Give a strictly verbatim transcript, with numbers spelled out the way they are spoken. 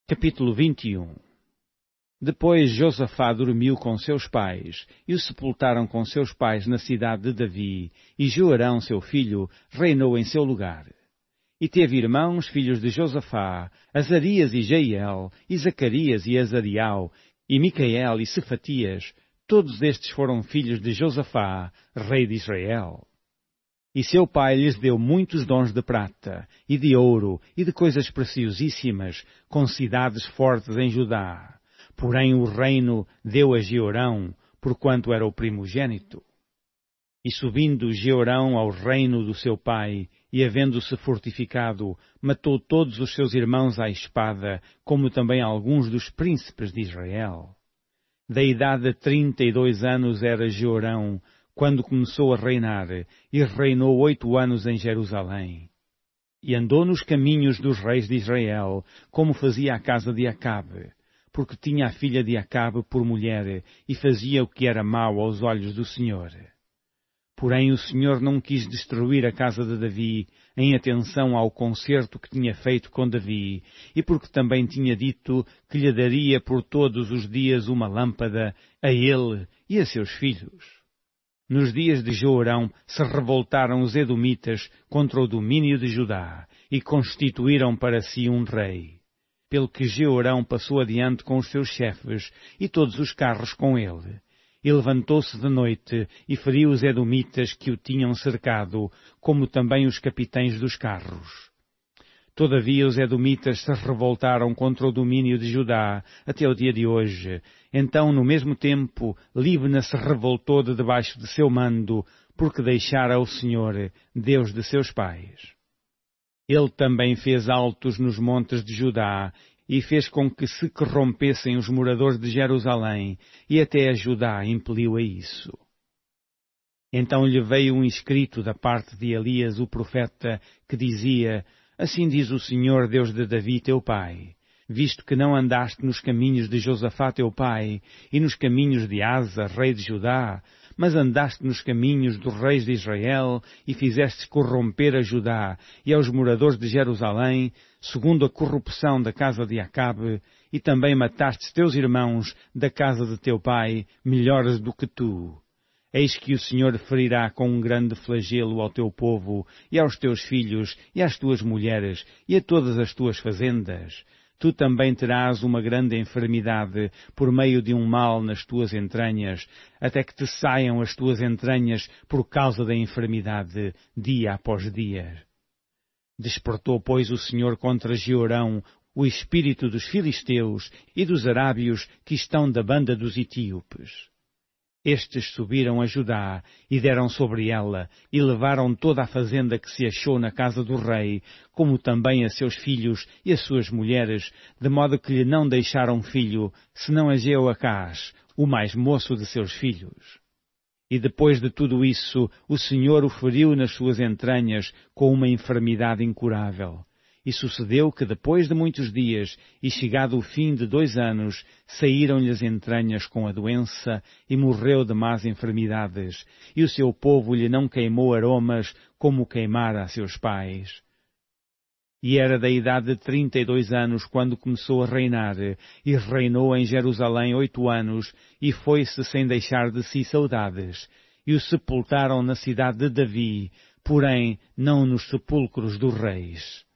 Capítulo vinte e um. Depois Josafá dormiu com seus pais, e o sepultaram com seus pais na cidade de Davi, e Joarão, seu filho, reinou em seu lugar. E teve irmãos, filhos de Josafá, Azarias e Jeiel, e Zacarias e Azariel, e Micael e Cefatias. Todos estes foram filhos de Josafá, rei de Israel. E seu pai lhes deu muitos dons de prata, e de ouro, e de coisas preciosíssimas, com cidades fortes em Judá. Porém o reino deu a Jeorão, porquanto era o primogênito. E subindo Jeorão ao reino do seu pai, e havendo-se fortificado, matou todos os seus irmãos à espada, como também alguns dos príncipes de Israel. Da idade de trinta e dois anos era Jeorão, quando começou a reinar, e reinou oito anos em Jerusalém. E andou nos caminhos dos reis de Israel, como fazia a casa de Acabe, porque tinha a filha de Acabe por mulher, e fazia o que era mau aos olhos do Senhor. Porém o Senhor não quis destruir a casa de Davi, em atenção ao concerto que tinha feito com Davi, e porque também tinha dito que lhe daria por todos os dias uma lâmpada, a ele e a seus filhos. Nos dias de Joarão se revoltaram os edomitas contra o domínio de Judá e constituíram para si um rei. Pelo que Joarão passou adiante com os seus chefes e todos os carros com ele. E levantou-se de noite e feriu os edomitas que o tinham cercado, como também os capitães dos carros. Todavia os edomitas se revoltaram contra o domínio de Judá até o dia de hoje. Então, no mesmo tempo, Líbna se revoltou de debaixo de seu mando, porque deixara o Senhor, Deus de seus pais. Ele também fez altos nos montes de Judá, e fez com que se corrompessem os moradores de Jerusalém, e até a Judá impeliu a isso. Então lhe veio um escrito da parte de Elias, o profeta, que dizia: Assim diz o Senhor, Deus de Davi, teu pai, visto que não andaste nos caminhos de Josafá, teu pai, e nos caminhos de Asa, rei de Judá, mas andaste nos caminhos dos reis de Israel, e fizeste corromper a Judá e aos moradores de Jerusalém, segundo a corrupção da casa de Acabe, e também mataste teus irmãos da casa de teu pai, melhores do que tu. Eis que o Senhor ferirá com um grande flagelo ao teu povo, e aos teus filhos, e às tuas mulheres, e a todas as tuas fazendas. Tu também terás uma grande enfermidade, por meio de um mal nas tuas entranhas, até que te saiam as tuas entranhas por causa da enfermidade, dia após dia. Despertou, pois, o Senhor contra Jeorão o espírito dos filisteus e dos arábios que estão da banda dos etíopes. Estes subiram a Judá e deram sobre ela, e levaram toda a fazenda que se achou na casa do rei, como também a seus filhos e as suas mulheres, de modo que lhe não deixaram filho, senão a Jeoacás, o mais moço de seus filhos. E depois de tudo isso, o Senhor o feriu nas suas entranhas com uma enfermidade incurável. E sucedeu que depois de muitos dias, e chegado o fim de dois anos, saíram-lhe as entranhas com a doença, e morreu de más enfermidades, e o seu povo lhe não queimou aromas, como queimara a seus pais. E era da idade de trinta e dois anos quando começou a reinar, e reinou em Jerusalém oito anos, e foi-se sem deixar de si saudades, e o sepultaram na cidade de Davi, porém não nos sepulcros dos reis.